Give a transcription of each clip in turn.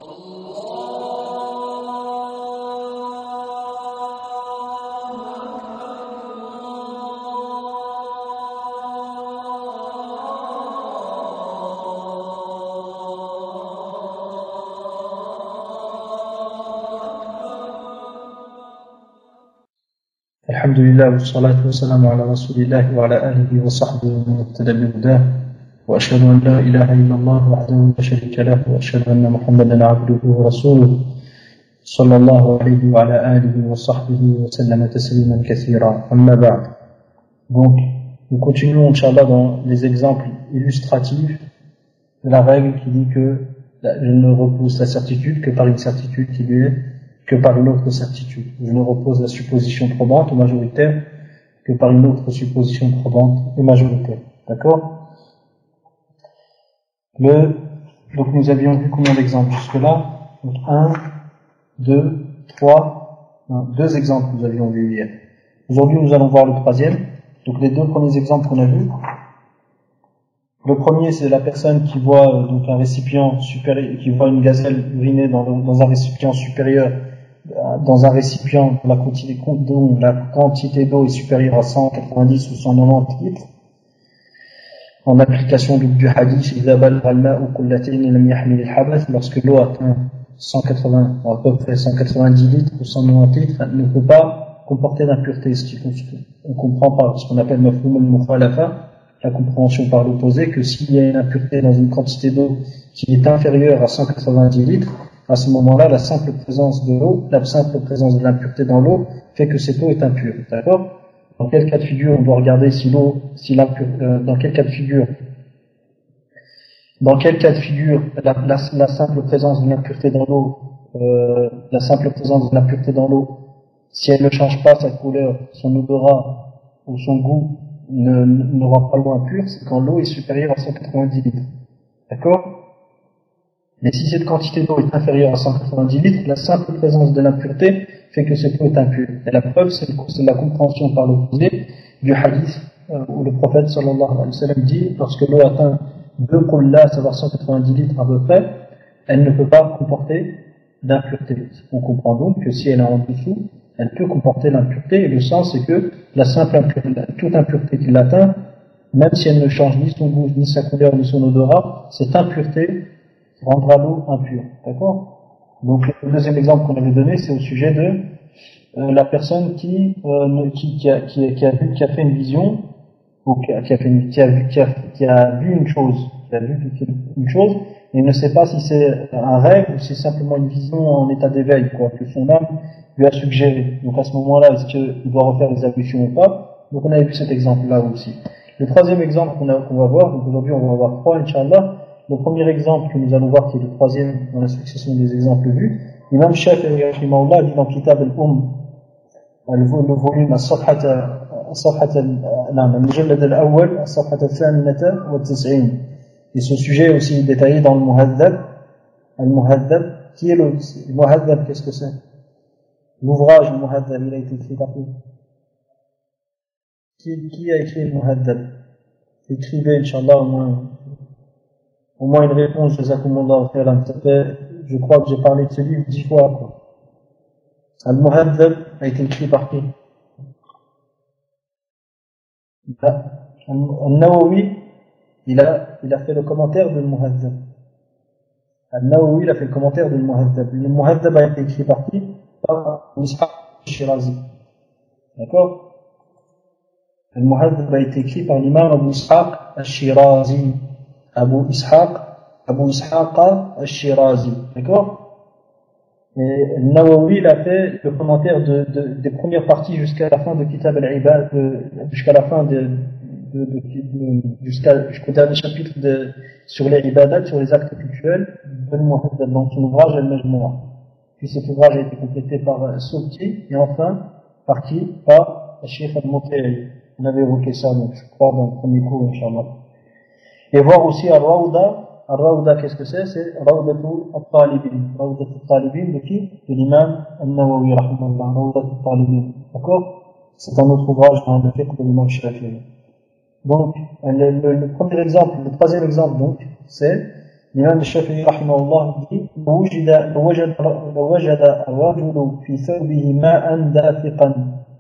الحمد لله والصلاة والسلام على رسول الله وعلى آله وصحبه ومن اهتدى بهداه وأشهد أن لا إله إلا الله وحده لا شريك له وأشهد أن محمدا عبده ورسوله صلى الله عليه وعلى آله وصحبه وسلم تسليما كثيرا أما بعد. Donc, nous continuons, Inch'Allah, dans les exemples illustratifs de la règle qui dit que je ne repose la certitude que par une certitude qui lui est que par une autre certitude. Je ne repose la supposition probante ou majoritaire que par une autre supposition probante et majoritaire. D'accord? Donc nous avions vu combien d'exemples jusque-là? Donc 1, 2, 3, deux exemples nous avions vus hier. Aujourd'hui nous allons voir le troisième. Donc les deux premiers exemples qu'on a vus. Le premier, c'est la personne qui voit donc un récipient supérieur, qui voit une gazelle uriner dans un récipient supérieur, dans un récipient dont la quantité d'eau est supérieure à 190 ou 190 litres, en application du hadith lorsque l'eau atteint 180, à peu près 190 litres ou 190 litres, elle ne peut pas comporter d'impureté. On comprend par ce qu'on appelle mafhoum al-mukhalafa, la compréhension par l'opposé, que s'il y a une impureté dans une quantité d'eau qui est inférieure à 190 litres, à ce moment-là, la simple présence de l'eau, la simple présence de l'impureté dans l'eau, fait que cette eau est impure. D'accord? Dans quel cas de figure on doit regarder dans quel cas de figure la simple présence de l'impureté dans l'eau, si elle ne change pas sa couleur, son odorat ou son goût ne rend pas l'eau impure, c'est quand l'eau est supérieure à 190 litres. D'accord? Mais si cette quantité d'eau est inférieure à 190 litres, la simple présence de l'impureté fait que cette eau est impure. Et la preuve, c'est la compréhension par l'opposé du hadith où le prophète sallallahu alayhi wa sallam dit, lorsque l'eau atteint 2 qullas, à savoir 190 litres à peu près, elle ne peut pas comporter d'impureté. On comprend donc que si elle est en dessous, elle peut comporter l'impureté, et le sens c'est que toute impureté qui l'atteint, même si elle ne change ni son goût, ni sa couleur, ni son odorat, cette impureté rendra l'eau impure. D'accord? Donc le deuxième exemple qu'on avait donné, c'est au sujet de la personne qui a fait une vision, ou qui a vu une chose, et ne sait pas si c'est un rêve ou si c'est simplement une vision en état d'éveil, que son âme lui a suggéré. Donc à ce moment-là, est-ce qu'il doit refaire des ablutions ou pas? Donc on avait vu cet exemple-là aussi. Le troisième exemple qu'on va voir, donc aujourd'hui on va voir 3, Inch'Allah. Le premier exemple que nous allons voir, qui est le troisième dans la succession des exemples vus, l'imam Shafi'i rahimahullah dit dans Kitab le volume المجلد الأول الصفحة الثامنة والتسعين. Et ce sujet est aussi détaillé dans le Muhaddab. Al-Muhaddab, qui est le Muhaddab, qu'est-ce que c'est? L'ouvrage du Muhaddab, il a été écrit par qui a écrit le Muhaddab? Écrivez, Inch'Allah, au moins une réponse, jazakumullahu khairan. Je crois que j'ai parlé de ce livre 10 fois, Al-Muhaddab a été écrit par qui? Al-Nawawi, il a fait le commentaire de Muhaddab. Al-Nawawi, il a fait le commentaire de Muhaddab. Le Muhaddab a été écrit par qui? Par Ishaq al-Shirazi. D'accord? Le Muhaddab a été écrit par l'imam Abu Ishaq al-Shirazi. Abu Ishaq al-Shirazi. D'accord? Et Nawawi, il a fait le commentaire des premières parties jusqu'à la fin de Kitab al-Ibad, jusqu'à la fin jusqu'au dernier chapitre sur les ibadat, sur les actes cultuels de Muhaddab, dans son ouvrage Al-Majmua. Puis cet ouvrage a été complété par Subki, et enfin, par qui? Par Cheikh al-Mutayri. On avait évoqué ça, donc, je crois, dans le premier cours, Inch'Allah. Et voir aussi Al-Rawda. Al-Rawda, qu'est-ce que c'est? C'est Rawdatu al-Talibin. Rawdatu al-Talibin de qui? De l'imam Al-Nawawi, rahimahullah. Rawdatu al-Talibin. D'accord? C'est un autre ouvrage dans le fiqh de l'imam Shafi'i. Donc, le premier exemple, le troisième exemple, donc, c'est l'imam Shafi'i rahimahullah dit لوجد الرجل في ثوبه ماء دافقا.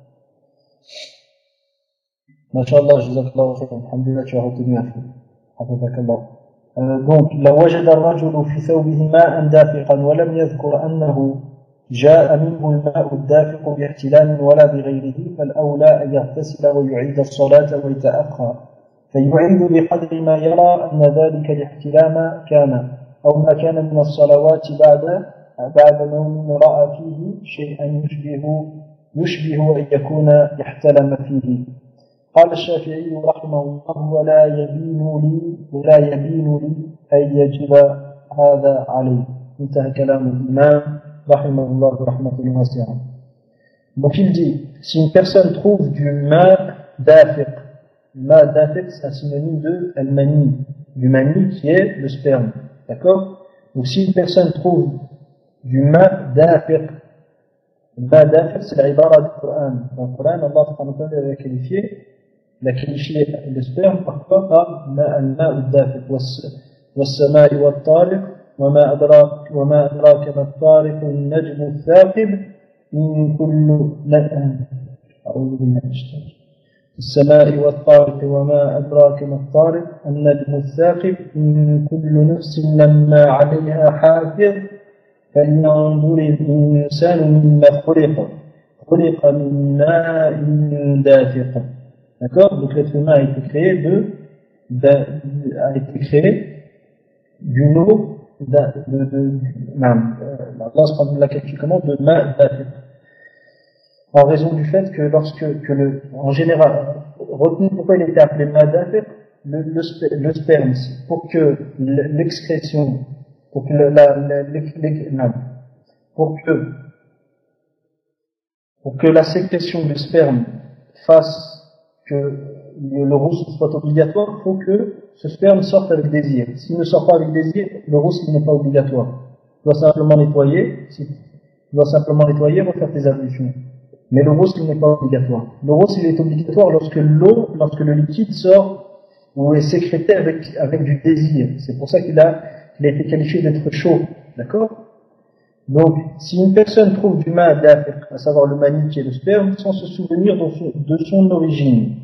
Masha'Allah, jazakallahu khairan. Alhamdulillah, tu as retenu un peu. Hafizakallah. Donc, لوجد الرجل في ثوبه ماء دافقا ولم يذكر أنه جاء منه الماء الدافق باحتلام ولا بغيره فالأولى أن يغتسل ويعيد الصلاة ويتأخر فيعيد بقدر ما يرى أن ذلك الاحتلام كان أو ما كان من الصلوات بعد نوم رأى فيه شيئا يشبه أن يكون احتلم فيه. قال الشافعي رحمه الله ولا يبين لي أن يجب هذا عليه. انتهى كلام الإمام رحمه الله رحمة واسعة. Donc il dit, si une personne trouve du ma dafiq, ma dafiq c'est un synonyme de al-mani, du mani qui est le sperme, d'accord? Donc si une personne trouve du ma dafiq c'est l'ibara du Coran. Dans le Coran, Allah subhanahu wa ta'ala l'a qualifié le sperme parfois par al-ma dafiq was-sama'i wat-tariq وما أدراك ما الطارق النجم الثاقب إن كل أعوذ بالله من الشيطان السماء والطارق وما أدراك ما الطارق النجم الثاقب إن كل نفس لما عليها حافظ فلينظر الإنسان مما خلق من ماء دافق. D'accord? Donc l'être humain a été créé d'une eau Allah l'a qualifié comment de ma dafiq, en raison du fait que en général, retenez pourquoi il était appelé ma dafiq, le sperme, pour que l'excrétion, pour que la sécrétion du sperme fasse que le rousse soit obligatoire, il faut que ce sperme sorte avec désir. S'il ne sort pas avec désir, le rousse n'est pas obligatoire. Il doit simplement nettoyer, refaire des ablutions. Mais le rousse n'est pas obligatoire. Le rousse il est obligatoire lorsque le liquide sort ou est sécrété avec du désir. C'est pour ça qu'il a été qualifié d'être chaud. D'accord? Donc, si une personne trouve du ma dafiq, à savoir le mani qui est le sperme, sans se souvenir de son origine,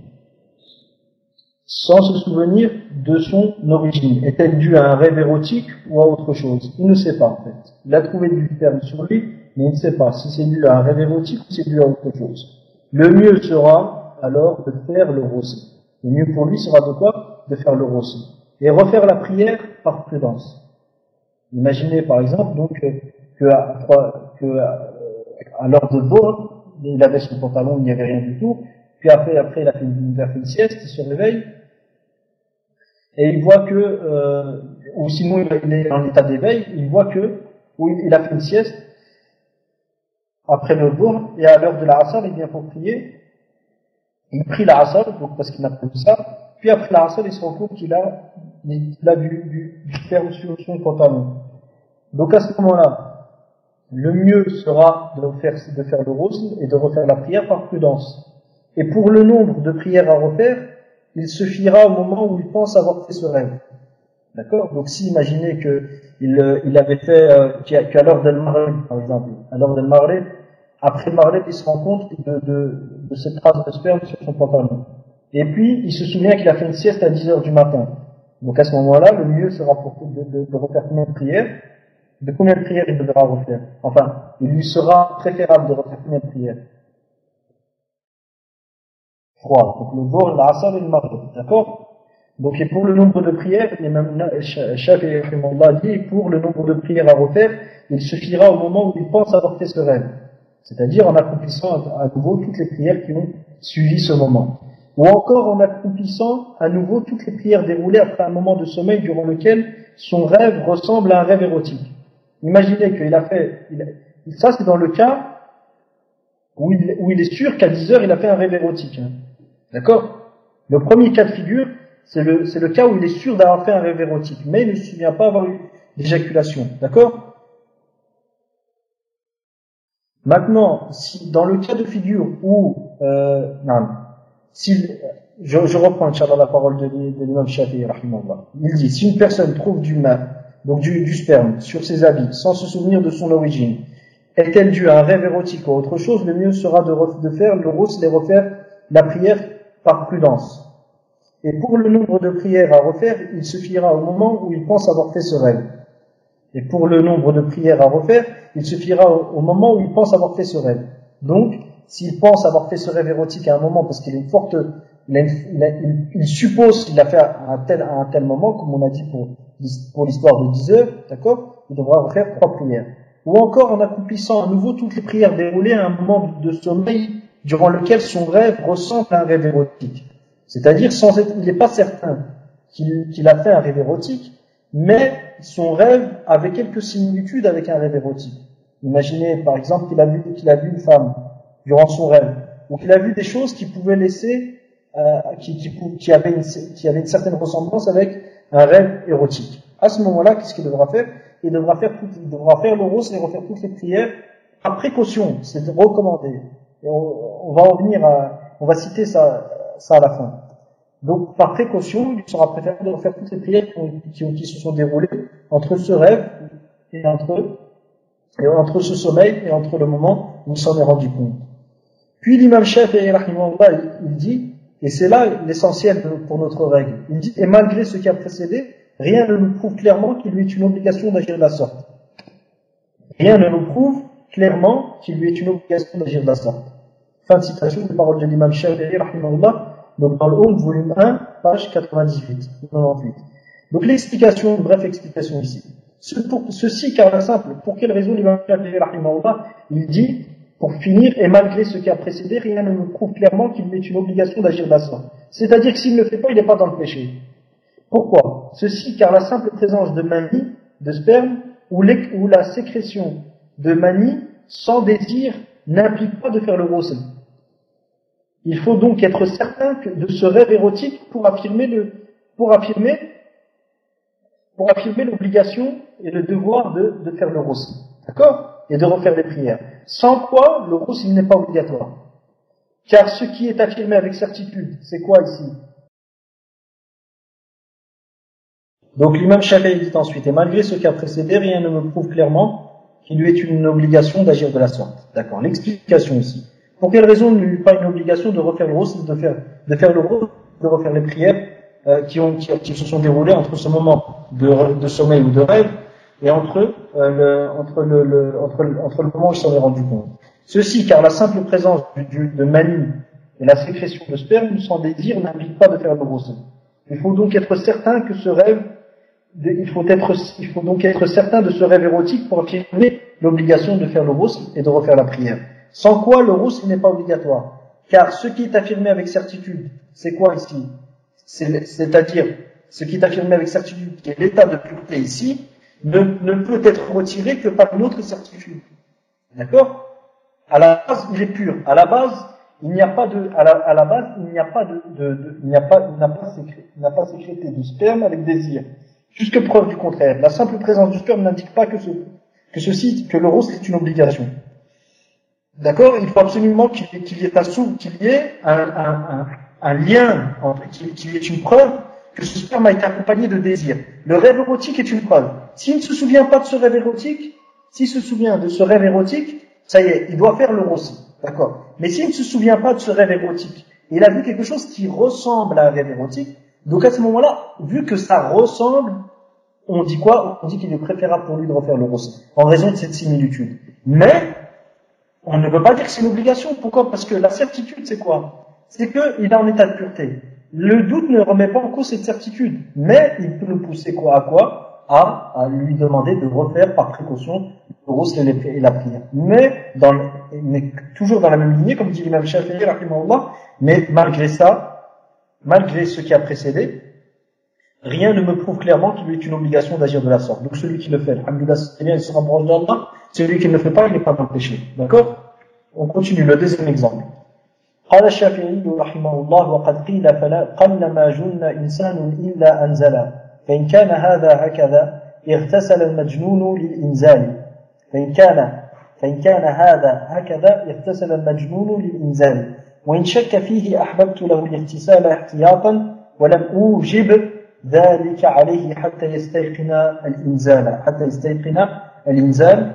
est-elle due à un rêve érotique ou à autre chose? Il ne sait pas en fait. Il a trouvé du sperme sur lui, mais il ne sait pas si c'est dû à un rêve érotique ou si c'est dû à autre chose. Le mieux sera alors de faire le rosé. Le mieux pour lui sera de quoi? De faire le rosé. Et refaire la prière par prudence. Imaginez par exemple donc à l'heure de Dhuhr, il avait son pantalon, il n'y avait rien du tout. Puis après il a fait une sieste, il se réveille. Et il voit que, ou sinon il est en état d'éveil, il voit que, il a fait une sieste, après le Dhuhr, et à l'heure de la Asr, il vient pour prier, il prie la Asr, donc parce qu'il n'a pas vu ça, puis après la Asr, il se rend compte qu'il a du sperme sur son pantalon. Donc à ce moment-là, le mieux sera de faire le ghusl et de refaire la prière par prudence. Et pour le nombre de prières à refaire, il suffira au moment où il pense avoir fait ce rêve. D'accord? Donc si imaginez il avait fait qu'à l'heure de Maghrib, par exemple, à l'heure de Maghrib, après Maghrib, il se rend compte de cette trace de sperme sur son pantalon. Et puis, il se souvient qu'il a fait une sieste à 10h du matin. Donc à ce moment-là, le mieux sera de refaire combien de prières? De combien de prières il devra refaire? Enfin, il lui sera préférable de refaire combien de prières? 3. Donc le Dhuhr, l'Asr et le Maghrib. D'accord? Donc et pour le nombre de prières, l'imam Shafi'i dit, pour le nombre de prières à refaire, il suffira au moment où il pense avoir fait ce rêve. C'est-à-dire en accomplissant à nouveau toutes les prières qui ont suivi ce moment. Ou encore en accomplissant à nouveau toutes les prières déroulées après un moment de sommeil durant lequel son rêve ressemble à un rêve érotique. Imaginez qu'il a fait, ça c'est dans le cas où il est sûr qu'à 10h il a fait un rêve érotique. D'accord? Le premier cas de figure, c'est le cas où il est sûr d'avoir fait un rêve érotique, mais il ne se souvient pas avoir eu l'éjaculation. D'accord? Maintenant, si dans le cas de figure où, je reprends, Inch'Allah, la parole de l'imam Shafi'i, rahimahullah. Il dit, si une personne trouve du ma donc du sperme, sur ses habits, sans se souvenir de son origine, est-elle due à un rêve érotique ou autre chose, le mieux sera de faire le rosl et refaire la prière par prudence. Et pour le nombre de prières à refaire, il suffira au moment où il pense avoir fait ce rêve. Et pour le nombre de prières à refaire, il suffira au moment où il pense avoir fait ce rêve. Donc, s'il pense avoir fait ce rêve érotique à un moment, parce qu'il a une forte, il suppose qu'il l'a fait à un tel moment, comme on a dit pour l'histoire de 10 heures, d'accord, il devra refaire 3 prières. Ou encore en accomplissant à nouveau toutes les prières déroulées à un moment de sommeil durant lequel son rêve ressemble à un rêve érotique. C'est-à-dire, il n'est pas certain qu'il a fait un rêve érotique, mais son rêve avait quelques similitudes avec un rêve érotique. Imaginez, par exemple, qu'il a vu une femme durant son rêve, ou qu'il a vu des choses qui pouvaient laisser, qui avaient une certaine ressemblance avec un rêve érotique. À ce moment-là, qu'est-ce qu'il devra faire? Il devra faire le rosl et refaire toutes les prières par précaution. C'est recommandé. Et on va citer ça à la fin. Donc, par précaution, il sera préférable de refaire toutes les prières qui se sont déroulées entre ce rêve et entre ce sommeil et entre le moment où il s'en est rendu compte. Puis l'imam Shafi'i, rahimahullah, il dit, et c'est là l'essentiel pour notre règle, il dit, et malgré ce qui a précédé, rien ne nous prouve clairement qu'il lui est une obligation d'agir de la sorte. Rien ne nous prouve clairement qu'il lui est une obligation d'agir de la sorte. Fin de citation des paroles de l'imam Shafi'i, rahimahullah, donc dans le volume 1, page 98. Donc l'explication, une brève explication ici. Ceci car la simple, pour quelle raison l'imam Shafi'i, rahimahullah, il dit, pour finir, et malgré ce qui a précédé, rien ne nous prouve clairement qu'il lui est une obligation d'agir de la sorte. C'est-à-dire que s'il ne le fait pas, il n'est pas dans le péché. Pourquoi? Ceci car la simple présence de manie, de sperme, ou la sécrétion de manie sans désir n'implique pas de faire le rosl. Il faut donc être certain de ce rêve érotique pour affirmer l'obligation et le devoir de faire le rosl. D'accord? Et de refaire les prières. Sans quoi, le rosl n'est pas obligatoire. Car ce qui est affirmé avec certitude, c'est quoi ici? Donc l'imam Shafi'i dit ensuite, et malgré ce qui a précédé, rien ne me prouve clairement qu'il lui est une obligation d'agir de la sorte. D'accord. L'explication ici. Pour quelle raison ne lui est pas une obligation de refaire le rosl, de faire le rosl, de refaire les prières qui se sont déroulées entre ce moment de sommeil ou de rêve et entre le moment où il s'en est rendu compte. Ceci car la simple présence de manie et la sécrétion de sperme sans désir n'implique pas de faire le rosl. Il faut donc être certain que ce rêve il faut donc être certain de ce rêve érotique pour affirmer l'obligation de faire le rosl et de refaire la prière. Sans quoi le rosl n'est pas obligatoire. Car ce qui est affirmé avec certitude, c'est quoi ici? C'est-à-dire, ce qui est affirmé avec certitude, qui est l'état de pureté ici, ne peut être retiré que par une autre certitude. D'accord? À la base, il est pur. À la base, il n'a pas sécrété du sperme avec désir. Jusque preuve du contraire. La simple présence du sperme n'indique pas que le rosl est une obligation. D'accord? Il faut absolument qu'il y ait un lien, qu'il y ait une preuve que ce sperme a été accompagné de désir. Le rêve érotique est une preuve. S'il ne se souvient pas de ce rêve érotique, ça y est, il doit faire le rosl. D'accord? Mais s'il ne se souvient pas de ce rêve érotique, il a vu quelque chose qui ressemble à un rêve érotique, donc à ce moment-là, vu que ça ressemble, on dit quoi? On dit qu'il est préférable pour lui de refaire le rosl, en raison de cette similitude. Mais, on ne veut pas dire que c'est une obligation. Pourquoi? Parce que la certitude, c'est quoi? C'est qu'il est en état de pureté. Le doute ne remet pas en cause cette certitude. Mais, il peut le pousser à lui demander de refaire par précaution le rosl et la prière. Mais toujours dans la même lignée, comme dit l'imam Shafi'i, rahimahullah, mais malgré ce qui a précédé, rien ne me prouve clairement qu'il lui est une obligation d'agir de la sorte. Donc celui qui le fait, alhamdoulilah, c'est bien, il se rapproche d'Allah. Celui qui ne le fait pas, il n'est pas dans le péché. D'accord? On continue, le deuxième exemple. قال الشافعي رحمه الله وقد قيل قلما جن إنسان إلا أنزل فإن كان هذا هكذا اغتسل المجنون للإنزال فإن كان هذا هكذا اغتسل المجنون للإنزال وإن شك فيه أحببت له الاغتسال احتياطا ولم أوجب ذلك عليه حتى يستيقن الإنزال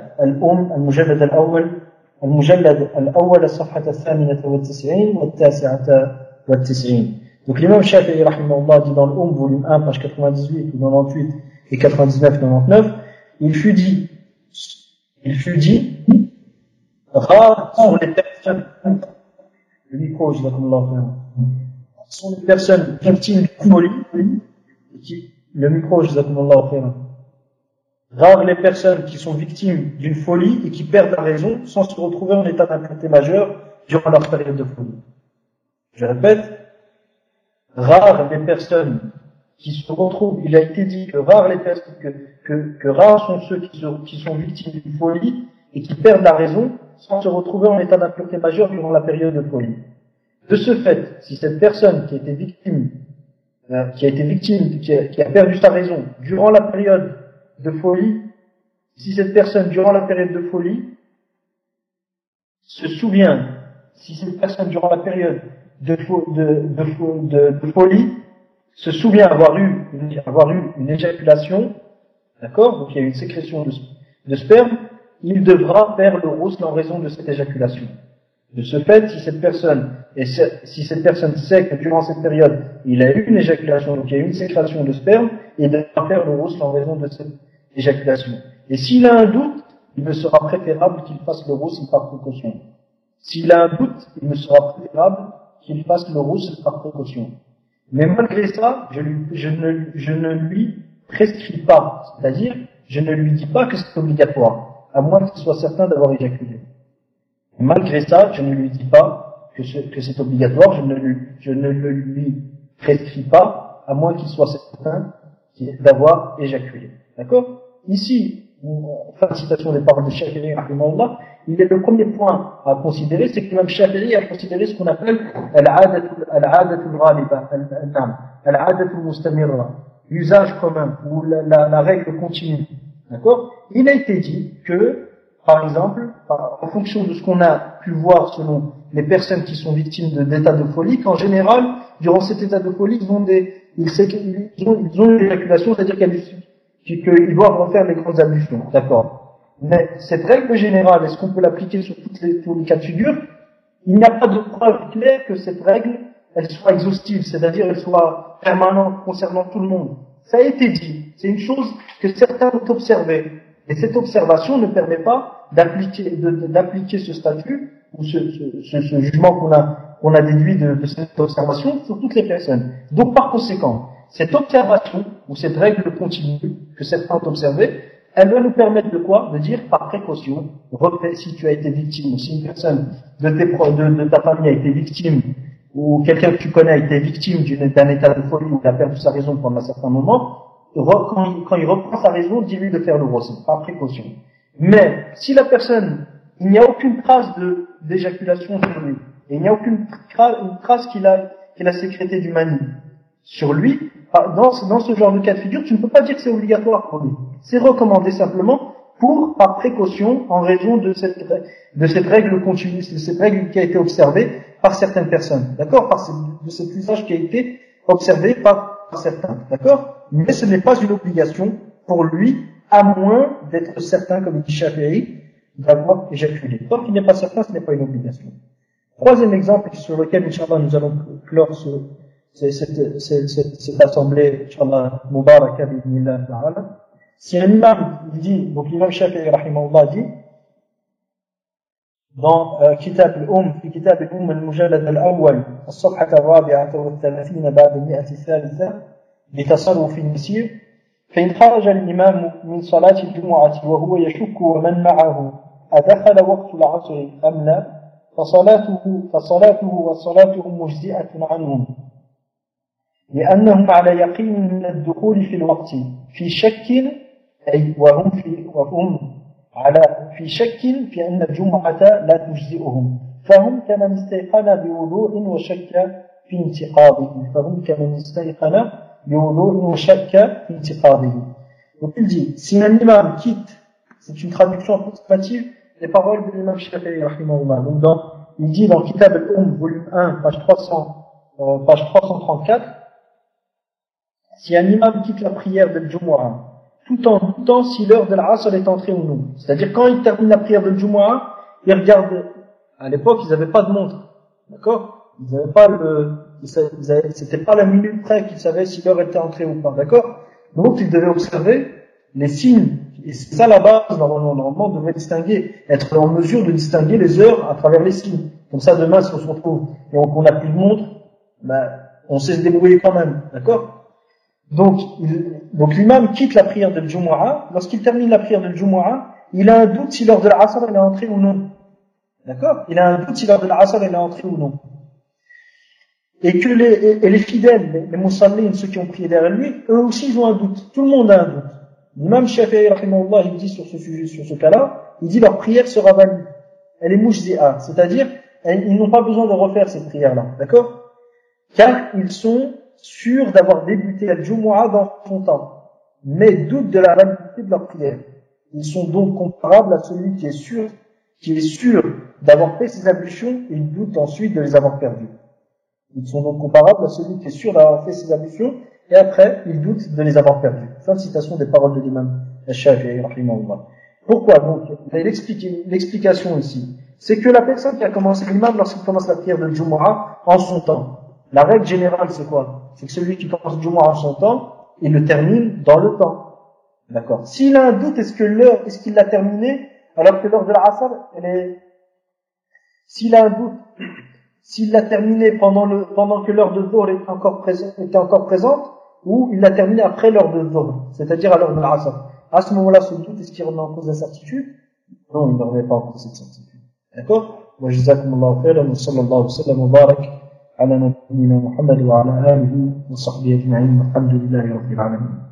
المجلد الأول الصفحة 98 والتاسعة والتسعين. Donc l'imam Shafi'i rahimahullah dit dans le volume 1 page 98 ou 98 et 99-99, il fut dit rares sont les personnes, le micro, sont les personnes victimes de folie, rares les personnes qui sont victimes d'une folie et qui perdent la raison sans se retrouver en état d'impureté majeure durant leur période de folie. Je répète, rares les personnes qui se retrouvent, il a été dit que rares les personnes, que rares sont ceux qui sont victimes d'une folie et qui perdent la raison sans se retrouver en état d'impureté majeure durant la période de folie. De ce fait, si cette personne qui a perdu sa raison durant la période de folie, si cette personne durant la période de folie se souvient, si cette personne durant la période de folie se souvient avoir eu une éjaculation, d'accord, donc il y a eu une sécrétion de sperme, il devra faire le ghusl en raison de cette éjaculation. De ce fait, si cette personne sait que durant cette période, il a eu une éjaculation, donc il y a eu une sécrétion de sperme, il devra faire le ghusl en raison de cette éjaculation. Et s'il a un doute, il me sera préférable qu'il fasse le ghusl par précaution. S'il a un doute, il me sera préférable qu'il fasse le ghusl par précaution. Mais malgré ça, je ne lui prescris pas, c'est-à-dire, je ne lui dis pas que c'est obligatoire, à moins qu'il soit certain d'avoir éjaculé. Malgré ça, je ne lui dis pas que c'est obligatoire, je ne le lui prescris pas, à moins qu'il soit certain d'avoir éjaculé. D'accord? Ici, fin de citation des paroles de Shafi'i, il est le premier point à considérer, c'est que l'imam Shafi'i a considéré ce qu'on appelle al-'adatul ghaliba, al-'adatul mustamirra, l'usage commun, ou la règle continue. D'accord? Il a été dit que, par exemple, en fonction de ce qu'on a pu voir selon les personnes qui sont victimes d'états de folie, qu'en général, durant cet état de folie, ils ont une éjaculation, c'est-à-dire qu'ils doivent refaire les grandes ablutions. D'accord? Mais cette règle générale, est-ce qu'on peut l'appliquer sur tous les cas de figure? Il n'y a pas de preuve claire que cette règle, elle soit exhaustive, c'est-à-dire elle soit permanente concernant tout le monde. Ça a été dit. C'est une chose que certains ont observée. Et cette observation ne permet pas d'appliquer ce statut ou ce jugement qu'on a déduit de cette observation sur toutes les personnes. Donc par conséquent, cette observation ou cette règle continue que certains ont observée, elle va nous permettre de quoi? De dire par précaution, si tu as été victime, ou si une personne de ta famille a été victime, ou quelqu'un que tu connais a été victime d'un état de folie où il a perdu sa raison pendant un certain moment, quand il reprend sa raison, dis-lui de faire le ghusl, par précaution. Mais, si la personne, il n'y a aucune trace d'éjaculation sur lui, et il n'y a aucune trace qu'il a sécrété du mani sur lui, dans ce genre de cas de figure, tu ne peux pas dire que c'est obligatoire pour lui. C'est recommandé simplement par précaution, en raison de cette règle continue, de cette règle qui a été observée par certaines personnes. D'accord? De cet usage qui a été observé par certains. D'accord? Mais ce n'est pas une obligation pour lui, à moins d'être certain, comme dit Shafi'i, d'avoir éjaculé. Tant qu'il n'est pas certain, ce n'est pas une obligation. Troisième exemple sur lequel, Inch'Allah, nous allons clore cette assemblée, Inch'Allah, Mubaraka, bi'idhnillah ta'ala. Si un imam dit, donc l'imam Shafi'i, rahimahullah, dit, dans كتاب في كتاب المجلد الأول الصفحة 34 بعد 100 الثالثة لتصرف النسير فإن خرج الإمام من صلاة الجمعة وهو يشك ومن معه أدخل وقت العصر أم لا فصلاته وصلاتهم مجزئة عنهم لأنهم على يقين من الدخول في الوقت في شك أي وهم في شك في أن الجمعة لا تجزئهم فهم كمن استيقن بوضوء وشك في انتقاضه. Donc il dit, si un imam quitte, c'est une traduction approximative des paroles de l'imam Shafi'i rahimahullah. Donc il dit dans Kitab al-Volume 1, page 334, si un imam quitte la prière de Jumu'ah, tout en doutant si l'heure de l'Asr est entrée ou non. C'est-à-dire, quand il termine la prière de Jumu'ah, il regarde, à l'époque, ils n'avaient pas de montre. D'accord? Ils n'avaient pas c'était pas la minute près qu'ils savaient si l'heure était entrée ou pas. D'accord? Donc, ils devaient observer les signes. Et c'est ça la base, normalement, on devrait distinguer, être en mesure de distinguer les heures à travers les signes. Comme ça, demain, si on se retrouve et qu'on n'a plus de montre, ben, on sait se débrouiller quand même. D'accord? Donc l'imam quitte la prière de Jumu'ah. Lorsqu'il termine la prière de Jumu'ah, il a un doute si l'heure de l'Asr est entrée ou non. D'accord? Il a un doute si l'heure de l'Asr est entrée ou non. Et que les fidèles, les musallines, ceux qui ont prié derrière lui, eux aussi ils ont un doute. Tout le monde a un doute. L'imam Shafi'i, rahimahullah, il dit sur ce sujet, sur ce cas-là, il dit leur prière sera valide. Elle est mujzi'a. C'est-à-dire, ils n'ont pas besoin de refaire cette prière-là. D'accord? Car ils sont sûrs d'avoir débuté le Jumu'ah dans son temps, mais doutent de la validité de leur prière. Ils sont donc comparables à celui qui est sûr d'avoir fait ses ablutions et il doute ensuite de les avoir perdues. Ils sont donc comparables à celui qui est sûr d'avoir fait ses ablutions et après, il doute de les avoir perdues. Fin de citation des paroles de l'imam Shafi'i, rahimahullah. Pourquoi donc? L'explication ici, c'est que la personne qui a commencé l'imam lorsqu'il commence la prière de Jumu'ah en son temps, la règle générale, c'est quoi? C'est que celui qui commence le Jumu'ah en son temps, il le termine dans le temps. D'accord? S'il a un doute, est-ce qu'il l'a terminé, alors que l'heure de l'Asr, s'il a un doute, s'il l'a terminé pendant que l'heure de Dhuhr était encore présente, ou il l'a terminé après l'heure de Dhuhr, c'est-à-dire à l'heure de l'Asr. À ce moment-là, ce doute, est-ce qu'il remet en cause la certitude? Non, il ne remet pas en cause cette certitude. D'accord? Wa jazakumullahu khairan wa sallallahu alayhi wa sallam wa barak على نبينا محمد وعلى آله وصحبه أجمعين والحمد لله رب العالمين